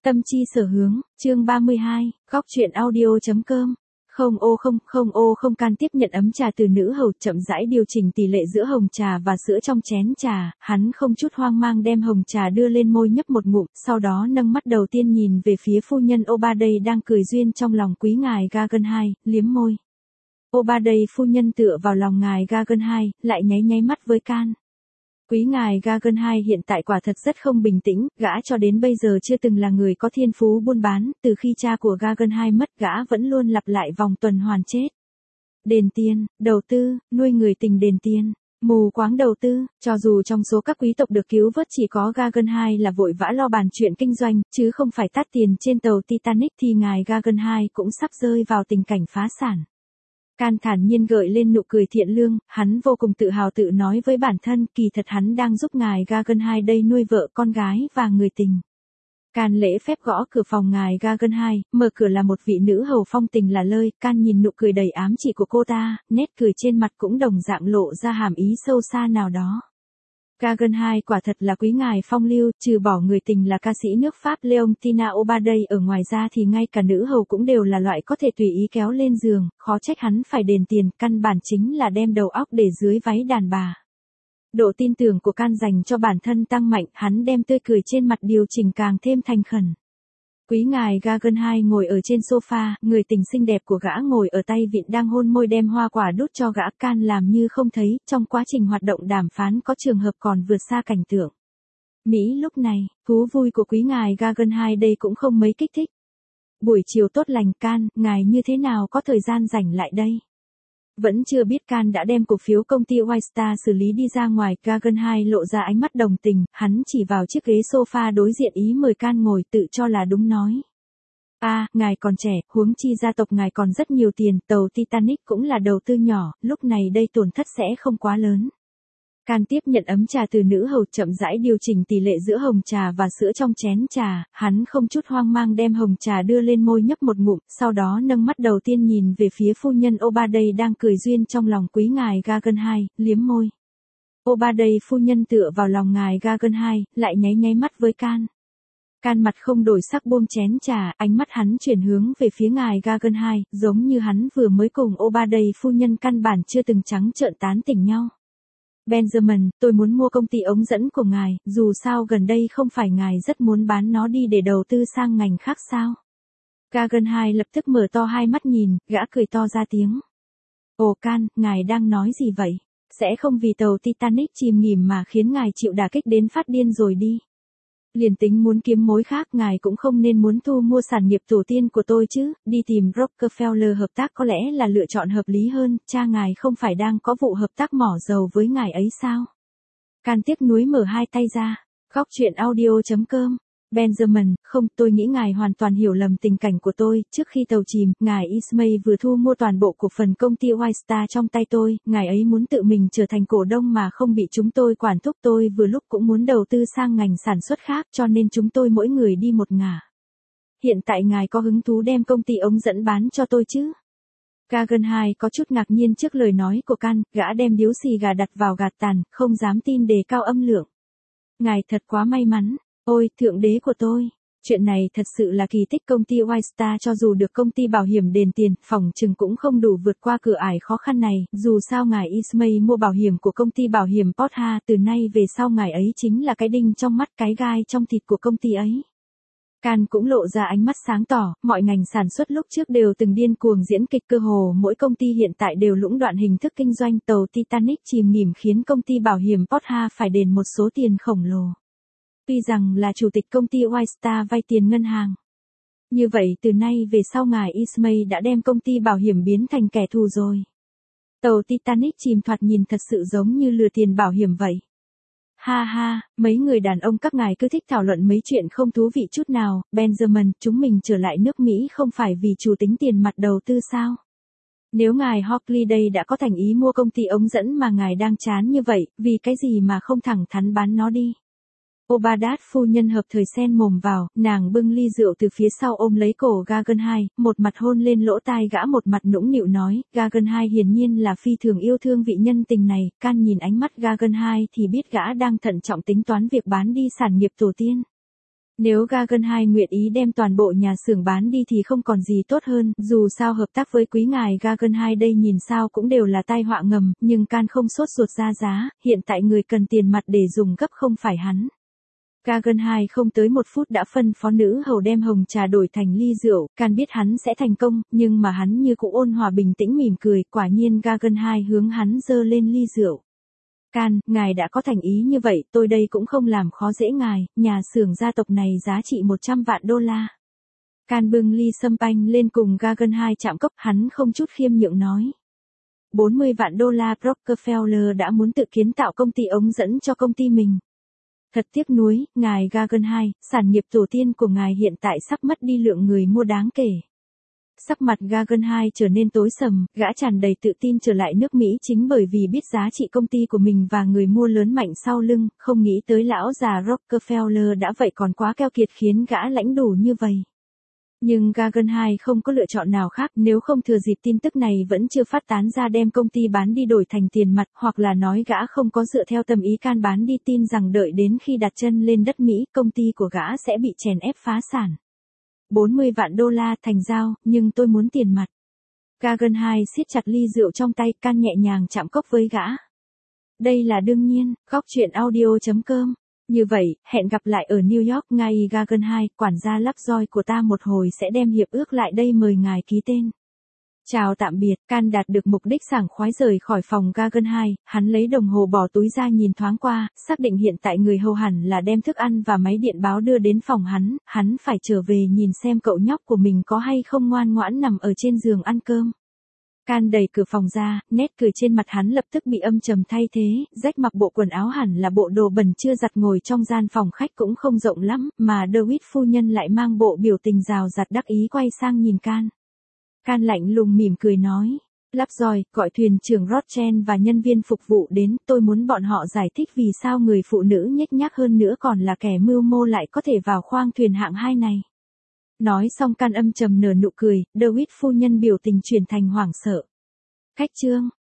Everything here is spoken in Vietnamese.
Tâm chi sở hướng, chương 32, góc truyện audio.com. Không Can tiếp nhận ấm trà từ nữ hầu, chậm rãi điều chỉnh tỷ lệ giữa hồng trà và sữa trong chén trà, hắn không chút hoang mang đem hồng trà đưa lên môi nhấp một ngụm, sau đó nâng mắt đầu tiên nhìn về phía phu nhân Obadiah đang cười duyên trong lòng quý ngài Guggenheim, liếm môi. Obadiah phu nhân tựa vào lòng ngài Guggenheim, lại nháy mắt với Can. Quý ngài Guggenheim hiện tại quả thật rất không bình tĩnh, gã cho đến bây giờ chưa từng là người có thiên phú buôn bán, từ khi cha của Guggenheim mất gã vẫn luôn lặp lại vòng tuần hoàn chết. Đền tiền, đầu tư, nuôi người tình đền tiền, mù quáng đầu tư, cho dù trong số các quý tộc được cứu vớt chỉ có Guggenheim là vội vã lo bàn chuyện kinh doanh, chứ không phải tát tiền trên tàu Titanic thì ngài Guggenheim cũng sắp rơi vào tình cảnh phá sản. Can thản nhiên gợi lên nụ cười thiện lương, hắn vô cùng tự hào tự nói với bản thân, kỳ thật hắn đang giúp ngài Guggenheim đây nuôi vợ con gái và người tình. Can lễ phép gõ cửa phòng ngài Guggenheim, mở cửa là một vị nữ hầu phong tình là lơi, Can nhìn nụ cười đầy ám chỉ của cô ta, nét cười trên mặt cũng đồng dạng lộ ra hàm ý sâu xa nào đó. Guggenheim quả thật là quý ngài phong lưu, trừ bỏ người tình là ca sĩ nước Pháp Leontina Obadiah ở ngoài ra thì ngay cả nữ hầu cũng đều là loại có thể tùy ý kéo lên giường, khó trách hắn phải đền tiền, căn bản chính là đem đầu óc để dưới váy đàn bà. Độ tin tưởng của Can dành cho bản thân tăng mạnh, hắn đem tươi cười trên mặt điều chỉnh càng thêm thành khẩn. Quý ngài Guggenheim ngồi ở trên sofa, người tình xinh đẹp của gã ngồi ở tay vịn đang hôn môi đem hoa quả đút cho gã. Can làm như không thấy, trong quá trình hoạt động đàm phán có trường hợp còn vượt xa cảnh tượng. Mỹ lúc này, thú vui của quý ngài Guggenheim đây cũng không mấy kích thích. Buổi chiều tốt lành Can, ngài như thế nào có thời gian rảnh lại đây? Vẫn chưa biết Can đã đem cổ phiếu công ty White Star xử lý đi ra ngoài, Guggenheim lộ ra ánh mắt đồng tình, hắn chỉ vào chiếc ghế sofa đối diện ý mời Can ngồi, tự cho là đúng nói. Ngài còn trẻ, huống chi gia tộc ngài còn rất nhiều tiền, tàu Titanic cũng là đầu tư nhỏ, lúc này đây tổn thất sẽ không quá lớn. Can tiếp nhận ấm trà từ nữ hầu, chậm rãi điều chỉnh tỷ lệ giữa hồng trà và sữa trong chén trà, hắn không chút hoang mang đem hồng trà đưa lên môi nhấp một ngụm, sau đó nâng mắt đầu tiên nhìn về phía phu nhân Obadiah đang cười duyên trong lòng quý ngài Guggenheim, liếm môi. Obadiah phu nhân tựa vào lòng ngài Guggenheim, lại nháy mắt với Can. Can mặt không đổi sắc buông chén trà, ánh mắt hắn chuyển hướng về phía ngài Guggenheim, giống như hắn vừa mới cùng Obadiah phu nhân căn bản chưa từng trắng trợn tán tỉnh nhau. Benjamin, tôi muốn mua công ty ống dẫn của ngài, dù sao gần đây không phải ngài rất muốn bán nó đi để đầu tư sang ngành khác sao? Guggenheim lập tức mở to hai mắt nhìn, gã cười to ra tiếng. Ồ Can, ngài đang nói gì vậy? Sẽ không vì tàu Titanic chìm nghỉm mà khiến ngài chịu đả kích đến phát điên rồi đi. Liền tính muốn kiếm mối khác ngài cũng không nên muốn thu mua sản nghiệp tổ tiên của tôi chứ, đi tìm Rockefeller hợp tác có lẽ là lựa chọn hợp lý hơn, cha ngài không phải đang có vụ hợp tác mỏ dầu với ngài ấy sao? Can tiếc nuối mở hai tay ra, góc truyện audio.com. Benjamin, không, tôi nghĩ ngài hoàn toàn hiểu lầm tình cảnh của tôi, trước khi tàu chìm, ngài Ismay vừa thu mua toàn bộ cổ phần công ty White Star trong tay tôi, ngài ấy muốn tự mình trở thành cổ đông mà không bị chúng tôi quản thúc, tôi vừa lúc cũng muốn đầu tư sang ngành sản xuất khác cho nên chúng tôi mỗi người đi một ngả. Hiện tại ngài có hứng thú đem công ty ống dẫn bán cho tôi chứ? Guggenheim có chút ngạc nhiên trước lời nói của Can, gã đem điếu xì gà đặt vào gạt tàn, không dám tin đề cao âm lượng. Ngài thật quá may mắn. Ôi, thượng đế của tôi, chuyện này thật sự là kỳ tích, công ty White Star cho dù được công ty bảo hiểm đền tiền, phỏng chừng cũng không đủ vượt qua cửa ải khó khăn này, dù sao ngài Ismay mua bảo hiểm của công ty bảo hiểm Portha, từ nay về sau ngài ấy chính là cái đinh trong mắt, cái gai trong thịt của công ty ấy. Can cũng lộ ra ánh mắt sáng tỏ, mọi ngành sản xuất lúc trước đều từng điên cuồng diễn kịch, cơ hồ mỗi công ty hiện tại đều lũng đoạn hình thức kinh doanh, tàu Titanic chìm nghỉm khiến công ty bảo hiểm Portha phải đền một số tiền khổng lồ. Tuy rằng là chủ tịch công ty White Star vay tiền ngân hàng. Như vậy từ nay về sau ngài Ismay đã đem công ty bảo hiểm biến thành kẻ thù rồi. Tàu Titanic chìm thoạt nhìn thật sự giống như lừa tiền bảo hiểm vậy. Ha, mấy người đàn ông các ngài cứ thích thảo luận mấy chuyện không thú vị chút nào, Benjamin, chúng mình trở lại nước Mỹ không phải vì chủ tính tiền mặt đầu tư sao? Nếu ngài Hockley đã có thành ý mua công ty ống dẫn mà ngài đang chán như vậy, vì cái gì mà không thẳng thắn bán nó đi? Obadiah phu nhân hợp thời xen mồm vào, nàng bưng ly rượu từ phía sau ôm lấy cổ Guggenheim, một mặt hôn lên lỗ tai gã một mặt nũng nịu nói, Guggenheim hiển nhiên là phi thường yêu thương vị nhân tình này, Can nhìn ánh mắt Guggenheim thì biết gã đang thận trọng tính toán việc bán đi sản nghiệp tổ tiên. Nếu Guggenheim nguyện ý đem toàn bộ nhà xưởng bán đi thì không còn gì tốt hơn, dù sao hợp tác với quý ngài Guggenheim đây nhìn sao cũng đều là tai họa ngầm, nhưng Can không sốt ruột ra giá, hiện tại người cần tiền mặt để dùng gấp không phải hắn. Guggenheim không tới 1 phút đã phân phó nữ hầu đem hồng trà đổi thành ly rượu, Can biết hắn sẽ thành công, nhưng mà hắn như cũng ôn hòa bình tĩnh mỉm cười, quả nhiên Guggenheim hướng hắn dơ lên ly rượu. Can, ngài đã có thành ý như vậy, tôi đây cũng không làm khó dễ ngài, nhà xưởng gia tộc này giá trị 100 vạn đô la. Can bưng ly sâm panh lên cùng Guggenheim chạm cốc, hắn không chút khiêm nhượng nói. 40 vạn đô la Rockefeller đã muốn tự kiến tạo công ty ống dẫn cho công ty mình. Thật tiếc nuối, ngài Guggenheim, sản nghiệp tổ tiên của ngài hiện tại sắp mất đi lượng người mua đáng kể. Sắc mặt Guggenheim trở nên tối sầm, gã tràn đầy tự tin trở lại nước Mỹ chính bởi vì biết giá trị công ty của mình và người mua lớn mạnh sau lưng, không nghĩ tới lão già Rockefeller đã vậy còn quá keo kiệt khiến gã lãnh đủ như vậy. Nhưng Guggenheim không có lựa chọn nào khác, nếu không thừa dịp tin tức này vẫn chưa phát tán ra đem công ty bán đi đổi thành tiền mặt, hoặc là nói gã không có dựa theo tâm ý Can bán đi, tin rằng đợi đến khi đặt chân lên đất Mỹ, công ty của gã sẽ bị chèn ép phá sản. 40 vạn đô la thành giao, nhưng tôi muốn tiền mặt. Guggenheim siết chặt ly rượu trong tay, Can nhẹ nhàng chạm cốc với gã. Đây là đương nhiên, góc chuyện audio.com. Như vậy, hẹn gặp lại ở New York ngay Guggenheim, quản gia Lovejoy của ta một hồi sẽ đem hiệp ước lại đây mời ngài ký tên. Chào tạm biệt, Can đạt được mục đích sảng khoái rời khỏi phòng Guggenheim, hắn lấy đồng hồ bỏ túi ra nhìn thoáng qua, xác định hiện tại người hầu hẳn là đem thức ăn và máy điện báo đưa đến phòng hắn phải trở về nhìn xem cậu nhóc của mình có hay không ngoan ngoãn nằm ở trên giường ăn cơm. Can đẩy cửa phòng ra, nét cười trên mặt hắn lập tức bị âm trầm thay thế, rách mặc bộ quần áo hẳn là bộ đồ bẩn chưa giặt ngồi trong gian phòng khách cũng không rộng lắm, mà DeWitt phu nhân lại mang bộ biểu tình rào rạt đắc ý quay sang nhìn Can. Can lạnh lùng mỉm cười nói, Lovejoy, gọi thuyền trưởng Rothschild và nhân viên phục vụ đến, tôi muốn bọn họ giải thích vì sao người phụ nữ nhếch nhác hơn nữa còn là kẻ mưu mô lại có thể vào khoang thuyền hạng 2 này. Nói xong Can âm trầm nở nụ cười, DeWitt phu nhân biểu tình chuyển thành hoảng sợ. Khách trương,